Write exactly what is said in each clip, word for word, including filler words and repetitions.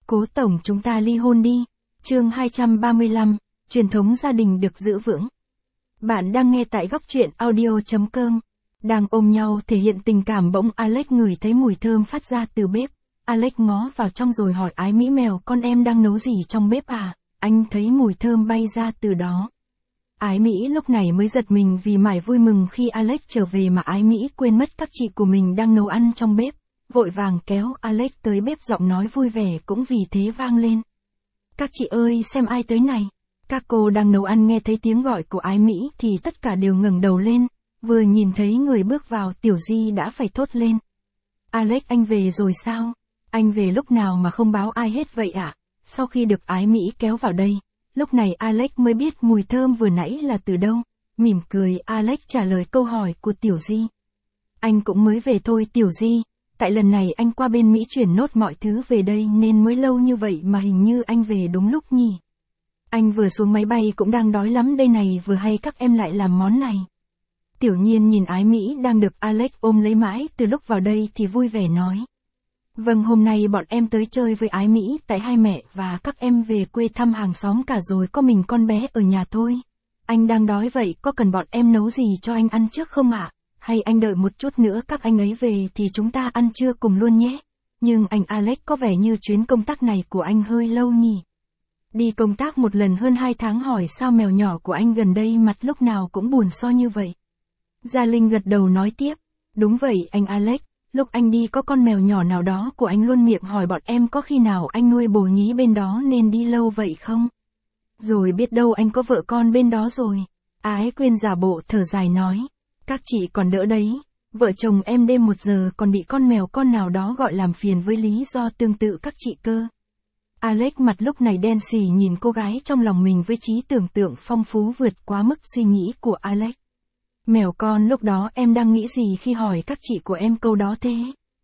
Cố tổng chúng ta ly hôn đi. Chương hai trăm ba mươi lăm, truyền thống gia đình được giữ vững. Bạn đang nghe tại góc truyện audio chấm com. Đang ôm nhau thể hiện tình cảm bỗng Alex ngửi thấy mùi thơm phát ra từ bếp. Alex ngó vào trong rồi hỏi Ái Mỹ mèo con em đang nấu gì trong bếp à? Anh thấy mùi thơm bay ra từ đó. Ái Mỹ lúc này mới giật mình vì mải vui mừng khi Alex trở về mà Ái Mỹ quên mất các chị của mình đang nấu ăn trong bếp. Vội vàng kéo Alex tới bếp, giọng nói vui vẻ cũng vì thế vang lên. Các chị ơi, xem ai tới này. Các cô đang nấu ăn nghe thấy tiếng gọi của Ái Mỹ thì tất cả đều ngẩng đầu lên. Vừa nhìn thấy người bước vào, Tiểu Di đã phải thốt lên. Alex, anh về rồi sao? Anh về lúc nào mà không báo ai hết vậy ạ? À? Sau khi được Ái Mỹ kéo vào đây, lúc này Alex mới biết mùi thơm vừa nãy là từ đâu. Mỉm cười, Alex trả lời câu hỏi của Tiểu Di. Anh cũng mới về thôi Tiểu Di. Tại lần này anh qua bên Mỹ chuyển nốt mọi thứ về đây nên mới lâu như vậy mà hình như anh về đúng lúc nhỉ. Anh vừa xuống máy bay cũng đang đói lắm đây này, vừa hay các em lại làm món này. Tiểu Nhiên nhìn Ái Mỹ đang được Alex ôm lấy mãi từ lúc vào đây thì vui vẻ nói. Vâng, hôm nay bọn em tới chơi với Ái Mỹ tại hai mẹ và các em về quê thăm hàng xóm cả rồi, có mình con bé ở nhà thôi. Anh đang đói vậy, có cần bọn em nấu gì cho anh ăn trước không ạ? À? Hay anh đợi một chút nữa các anh ấy về thì chúng ta ăn trưa cùng luôn nhé. Nhưng anh Alex có vẻ như chuyến công tác này của anh hơi lâu nhỉ. Đi công tác một lần hơn hai tháng, hỏi sao mèo nhỏ của anh gần đây mặt lúc nào cũng buồn so như vậy. Gia Linh gật đầu nói tiếp. Đúng vậy anh Alex, lúc anh đi có con mèo nhỏ nào đó của anh luôn miệng hỏi bọn em có khi nào anh nuôi bồ nhí bên đó nên đi lâu vậy không? Rồi biết đâu anh có vợ con bên đó rồi. Ái Quyên giả bộ thở dài nói. Các chị còn đỡ đấy, vợ chồng em đêm một giờ còn bị con mèo con nào đó gọi làm phiền với lý do tương tự các chị cơ. Alex mặt lúc này đen xì nhìn cô gái trong lòng mình với trí tưởng tượng phong phú vượt quá mức suy nghĩ của Alex. Mèo con, lúc đó em đang nghĩ gì khi hỏi các chị của em câu đó thế?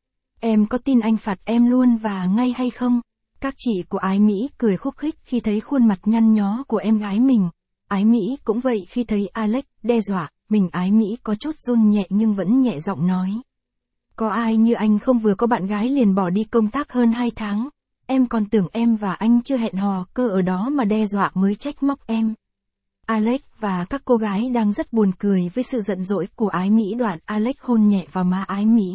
Em có tin anh phạt em luôn và ngay hay không? Các chị của Ái Mỹ cười khúc khích khi thấy khuôn mặt nhăn nhó của em gái mình. Ái Mỹ cũng vậy khi thấy Alex đe dọa. Mình Ái Mỹ có chút run nhẹ nhưng vẫn nhẹ giọng nói. Có ai như anh không, vừa có bạn gái liền bỏ đi công tác hơn hai tháng. Em còn tưởng em và anh chưa hẹn hò cơ ở đó mà đe dọa mới trách móc em. Alex và các cô gái đang rất buồn cười với sự giận dỗi của Ái Mỹ. Đoạn Alex hôn nhẹ vào má Ái Mỹ.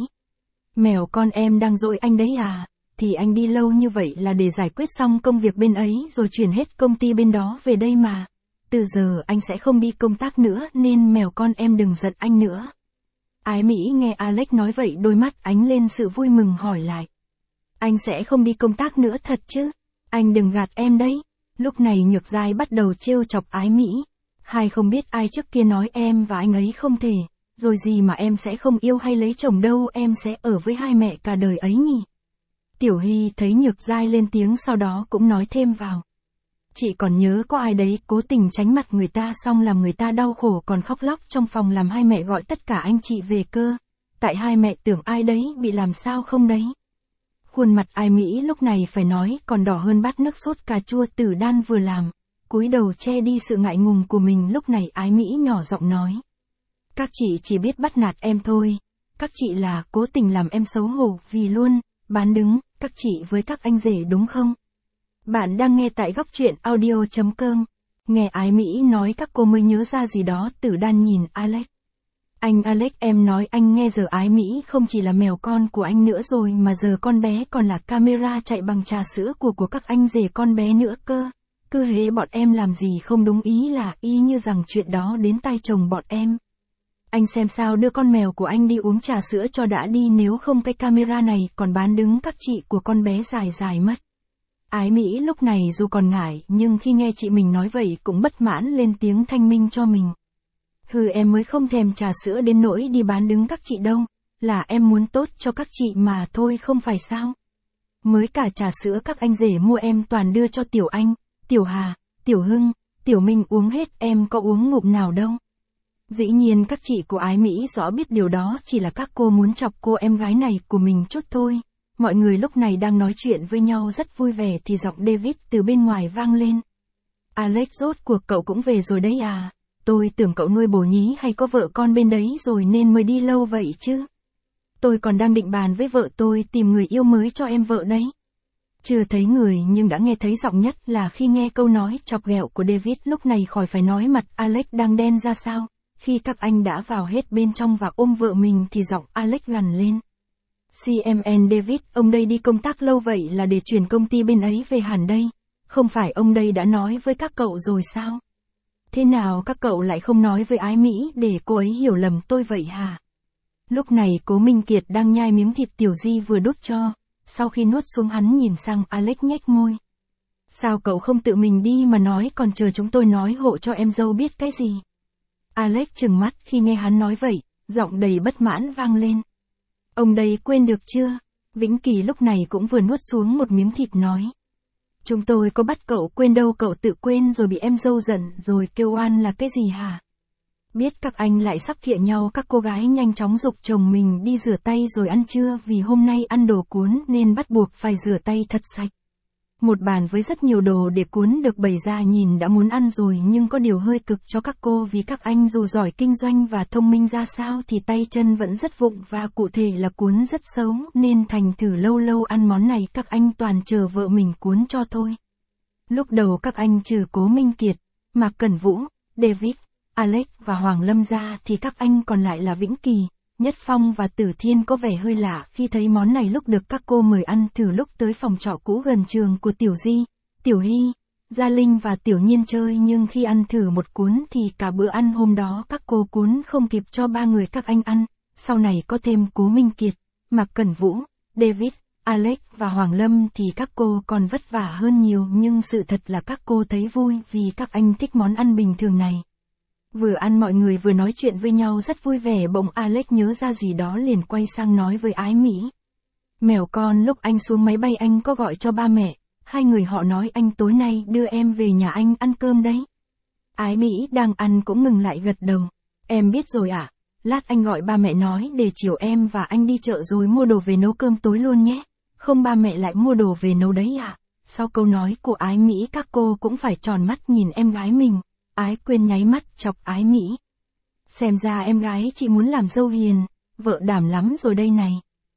Mèo con em đang dỗi anh đấy à? Thì anh đi lâu như vậy là để giải quyết xong công việc bên ấy rồi chuyển hết công ty bên đó về đây mà. Từ giờ anh sẽ không đi công tác nữa nên mèo con em đừng giận anh nữa. Ái Mỹ nghe Alex nói vậy, đôi mắt ánh lên sự vui mừng hỏi lại. Anh sẽ không đi công tác nữa thật chứ? Anh đừng gạt em đấy. Lúc này Nhược Giai bắt đầu trêu chọc Ái Mỹ. Hai không biết ai trước kia nói em và anh ấy không thể. Rồi gì mà em sẽ không yêu hay lấy chồng đâu, em sẽ ở với hai mẹ cả đời ấy nhỉ. Tiểu Hy thấy Nhược Giai lên tiếng sau đó cũng nói thêm vào. Chị còn nhớ có ai đấy cố tình tránh mặt người ta xong làm người ta đau khổ còn khóc lóc trong phòng làm hai mẹ gọi tất cả anh chị về cơ. Tại hai mẹ tưởng ai đấy bị làm sao không đấy. Khuôn mặt Ái Mỹ lúc này phải nói còn đỏ hơn bát nước sốt cà chua Tử Đan vừa làm. Cúi đầu che đi sự ngại ngùng của mình, lúc này Ái Mỹ nhỏ giọng nói. Các chị chỉ biết bắt nạt em thôi. Các chị là cố tình làm em xấu hổ vì luôn bán đứng các chị với các anh rể đúng không? Bạn đang nghe tại góc truyện audio chấm com. Nghe Ái Mỹ nói các cô mới nhớ ra gì đó. Tử Đan nhìn Alex. Anh Alex, em nói anh nghe, giờ Ái Mỹ không chỉ là mèo con của anh nữa rồi mà giờ con bé còn là camera chạy bằng trà sữa của của các anh rể con bé nữa cơ. Cứ hễ bọn em làm gì không đúng ý là y như rằng chuyện đó đến tai chồng bọn em. Anh xem sao đưa con mèo của anh đi uống trà sữa cho đã đi, nếu không cái camera này còn bán đứng các chị của con bé dài dài mất. Ái Mỹ lúc này dù còn ngại nhưng khi nghe chị mình nói vậy cũng bất mãn lên tiếng thanh minh cho mình. Hừ, em mới không thèm trà sữa đến nỗi đi bán đứng các chị đâu, là em muốn tốt cho các chị mà thôi không phải sao. Mới cả trà sữa các anh rể mua em toàn đưa cho Tiểu Anh, Tiểu Hà, Tiểu Hưng, Tiểu Minh uống hết, em có uống ngụm nào đâu. Dĩ nhiên các chị của Ái Mỹ rõ biết điều đó chỉ là các cô muốn chọc cô em gái này của mình chút thôi. Mọi người lúc này đang nói chuyện với nhau rất vui vẻ thì giọng David từ bên ngoài vang lên. Alex, rốt cuộc cậu cũng về rồi đấy à? Tôi tưởng cậu nuôi bồ nhí hay có vợ con bên đấy rồi nên mới đi lâu vậy chứ. Tôi còn đang định bàn với vợ tôi tìm người yêu mới cho em vợ đấy. Chưa thấy người nhưng đã nghe thấy giọng, nhất là khi nghe câu nói chọc ghẹo của David. Lúc này khỏi phải nói mặt Alex đang đen ra sao. Khi các anh đã vào hết bên trong và ôm vợ mình thì giọng Alex gằn lên. xê em en David, ông đây đi công tác lâu vậy là để chuyển công ty bên ấy về hẳn đây. Không phải ông đây đã nói với các cậu rồi sao? Thế nào các cậu lại không nói với Ái Mỹ để cô ấy hiểu lầm tôi vậy hả? Lúc này Cố Minh Kiệt đang nhai miếng thịt Tiểu Di vừa đút cho. Sau khi nuốt xuống hắn nhìn sang Alex nhếch môi. Sao cậu không tự mình đi mà nói còn chờ chúng tôi nói hộ cho em dâu biết cái gì? Alex trừng mắt khi nghe hắn nói vậy, giọng đầy bất mãn vang lên. Ông đây quên được chưa? Vĩnh Kỳ lúc này cũng vừa nuốt xuống một miếng thịt nói. Chúng tôi có bắt cậu quên đâu, cậu tự quên rồi bị em dâu giận rồi kêu oan là cái gì hả? Biết các anh lại sắp khịa nhau, các cô gái nhanh chóng giục chồng mình đi rửa tay rồi ăn trưa, vì hôm nay ăn đồ cuốn nên bắt buộc phải rửa tay thật sạch. Một bàn với rất nhiều đồ để cuốn được bày ra nhìn đã muốn ăn rồi, nhưng có điều hơi cực cho các cô vì các anh dù giỏi kinh doanh và thông minh ra sao thì tay chân vẫn rất vụng, và cụ thể là cuốn rất xấu, nên thành thử lâu lâu ăn món này các anh toàn chờ vợ mình cuốn cho thôi. Lúc đầu các anh trừ Cố Minh Kiệt, Mạc Cẩn Vũ, David, Alex và Hoàng Lâm ra thì các anh còn lại là Vĩnh Kỳ, Nhất Phong và Tử Thiên có vẻ hơi lạ khi thấy món này lúc được các cô mời ăn thử lúc tới phòng trọ cũ gần trường của Tiểu Di, Tiểu Hy, Gia Linh và Tiểu Nhiên chơi, nhưng khi ăn thử một cuốn thì cả bữa ăn hôm đó các cô cuốn không kịp cho ba người các anh ăn. Sau này có thêm Cố Minh Kiệt, Mạc Cẩn Vũ, David, Alex và Hoàng Lâm thì các cô còn vất vả hơn nhiều, nhưng sự thật là các cô thấy vui vì các anh thích món ăn bình thường này. Vừa ăn mọi người vừa nói chuyện với nhau rất vui vẻ, bỗng Alex nhớ ra gì đó liền quay sang nói với Ái Mỹ. Mèo con, lúc anh xuống máy bay anh có gọi cho ba mẹ, hai người họ nói anh tối nay đưa em về nhà anh ăn cơm đấy. Ái Mỹ đang ăn cũng ngừng lại gật đầu. Em biết rồi ạ, à? Lát anh gọi ba mẹ nói để chiều em và anh đi chợ rồi mua đồ về nấu cơm tối luôn nhé. Không, ba mẹ lại mua đồ về nấu đấy ạ. À? Sau câu nói của Ái Mỹ các cô cũng phải tròn mắt nhìn em gái mình. Ái Quyên nháy mắt chọc Ái Mỹ. Xem ra em gái chị muốn làm dâu hiền, vợ đảm lắm rồi đây này.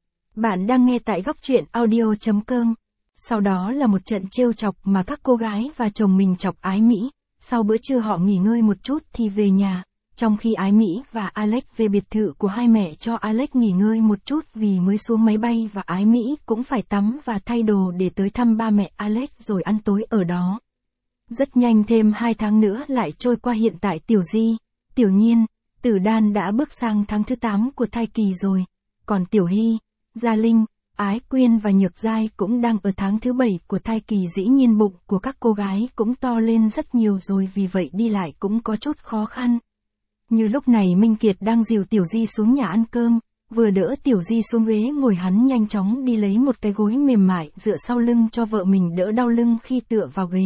Bạn đang nghe tại góc truyện audio chấm com. Sau đó là một trận trêu chọc mà các cô gái và chồng mình chọc Ái Mỹ. Sau bữa trưa họ nghỉ ngơi một chút thì về nhà, trong khi Ái Mỹ và Alex về biệt thự của hai mẹ cho Alex nghỉ ngơi một chút vì mới xuống máy bay, và Ái Mỹ cũng phải tắm và thay đồ để tới thăm ba mẹ Alex rồi ăn tối ở đó. Rất nhanh thêm hai tháng nữa lại trôi qua, hiện tại Tiểu Di, Tiểu Nhiên, Tử Đan đã bước sang tháng thứ tám của thai kỳ rồi. Còn Tiểu Hy, Gia Linh, Ái Quyên và Nhược Giai cũng đang ở tháng thứ bảy của thai kỳ, dĩ nhiên bụng của các cô gái cũng to lên rất nhiều rồi, vì vậy đi lại cũng có chút khó khăn. Như lúc này Minh Kiệt đang dìu Tiểu Di xuống nhà ăn cơm, vừa đỡ Tiểu Di xuống ghế ngồi hắn nhanh chóng đi lấy một cái gối mềm mại dựa sau lưng cho vợ mình đỡ đau lưng khi tựa vào ghế.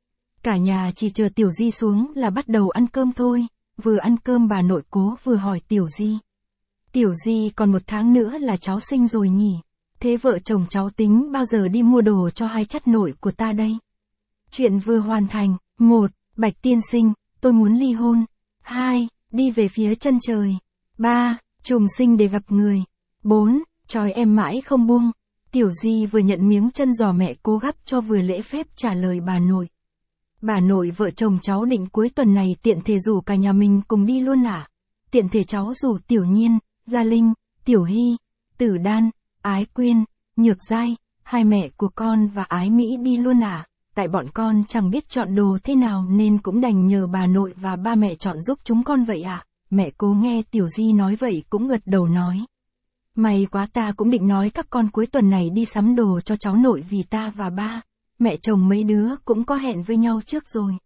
Cả nhà chỉ chờ Tiểu Di xuống là bắt đầu ăn cơm thôi. Vừa ăn cơm bà nội Cố vừa hỏi Tiểu Di. Tiểu Di, còn một tháng nữa là cháu sinh rồi nhỉ? Thế vợ chồng cháu tính bao giờ đi mua đồ cho hai chắt nội của ta đây? Chuyện vừa hoàn thành. một. Bạch tiên sinh, tôi muốn ly hôn. hai. Đi về phía chân trời. ba. Trùng sinh để gặp người. bốn. Trói em mãi không buông. Tiểu Di vừa nhận miếng chân giò mẹ Cố gắp cho vừa lễ phép trả lời bà nội. Bà nội, vợ chồng cháu định cuối tuần này tiện thể rủ cả nhà mình cùng đi luôn à? Tiện thể cháu rủ Tiểu Nhiên, Gia Linh, Tiểu Hy, Tử Đan, Ái Quyên, Nhược Giai, hai mẹ của con và Ái Mỹ đi luôn à? Tại bọn con chẳng biết chọn đồ thế nào nên cũng đành nhờ bà nội và ba mẹ chọn giúp chúng con vậy à? Mẹ Cố nghe Tiểu Di nói vậy cũng gật đầu nói. May quá, ta cũng định nói các con cuối tuần này đi sắm đồ cho cháu nội, vì ta và ba mẹ chồng mấy đứa cũng có hẹn với nhau trước rồi.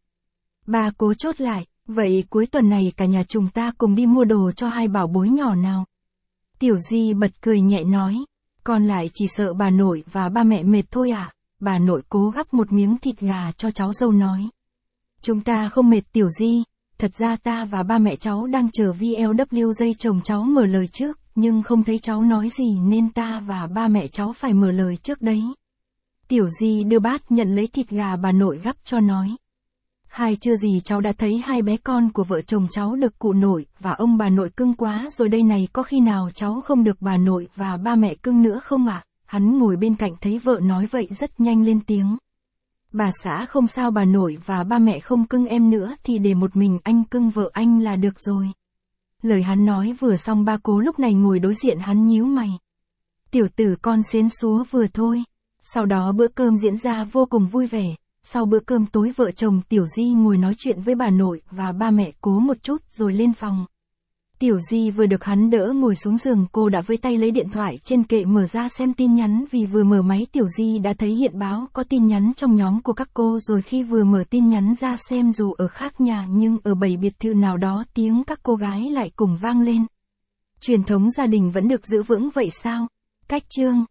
Bà Cố chốt lại, vậy cuối tuần này cả nhà chúng ta cùng đi mua đồ cho hai bảo bối nhỏ nào. Tiểu Di bật cười nhẹ nói, con lại chỉ sợ bà nội và ba mẹ mệt thôi à. Bà nội Cố gắp một miếng thịt gà cho cháu dâu nói. Chúng ta không mệt Tiểu Di, thật ra ta và ba mẹ cháu đang chờ vê lờ vê dây chồng cháu mở lời trước, nhưng không thấy cháu nói gì nên ta và ba mẹ cháu phải mở lời trước đấy. Tiểu Di đưa bát nhận lấy thịt gà bà nội gắp cho nói. Hai chưa gì cháu đã thấy hai bé con của vợ chồng cháu được cụ nội và ông bà nội cưng quá rồi đây này, có khi nào cháu không được bà nội và ba mẹ cưng nữa không ạ? À? hắn ngồi bên cạnh thấy vợ nói vậy rất nhanh lên tiếng. Bà xã không sao, bà nội và ba mẹ không cưng em nữa thì để một mình anh cưng vợ anh là được rồi. Lời hắn nói vừa xong, ba Cố lúc này ngồi đối diện hắn nhíu mày. Tiểu tử con xến xúa vừa thôi. Sau đó bữa cơm diễn ra vô cùng vui vẻ. Sau bữa cơm tối vợ chồng Tiểu Di ngồi nói chuyện với bà nội và ba mẹ Cố một chút rồi lên phòng. Tiểu Di vừa được hắn đỡ ngồi xuống giường, cô đã với tay lấy điện thoại trên kệ mở ra xem tin nhắn, vì vừa mở máy Tiểu Di đã thấy hiện báo có tin nhắn trong nhóm của các cô rồi. Khi vừa mở tin nhắn ra xem, dù ở khác nhà nhưng ở bảy biệt thự nào đó tiếng các cô gái lại cùng vang lên. Truyền thống gia đình vẫn được giữ vững vậy sao? Cách chương